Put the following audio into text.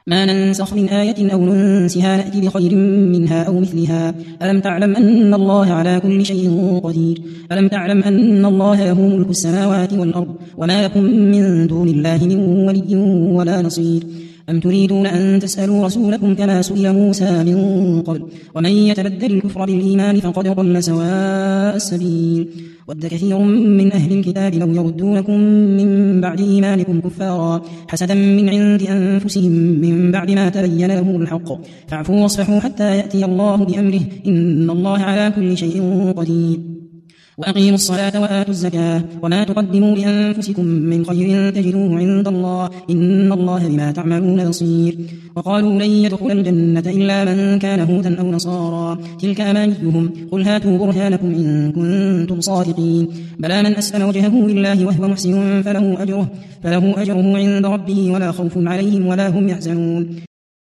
ما ننسخ من آية أو ننسها نأتي بخير منها أو مثلها. ألم تعلم أن الله على كل شيء قدير. ألم تعلم أن الله له ملك السماوات والأرض وما لكم من دون الله من ولي ولا نصير. أم تريدون أن تسألوا رسولكم كما سئل موسى من قبل ومن يتبدل الكفر بالإيمان فقد ضل سواء السبيل. ود كثير من أهل الكتاب لو يردونكم من بعد إيمانكم كفارا حسدا من عند أنفسهم من بعد ما تبين لهم الحق فاعفوا واصفحوا حتى يأتي الله بأمره إن الله على كل شيء قدير. وأقيموا الصلاة وآتوا الزكاة وما تقدموا لأنفسكم من خير تجدوه عند الله إن الله بما تعملون بصير. وقالوا لن يدخل الجنة إلا من كان هودا أو نصارى تلك أمانيهم قل هاتوا برهانكم إن كنتم صادقين. بلى من أسلم وجهه لله وهو محسن فله أجره عند ربه ولا خوف عليهم ولا هم يحزنون.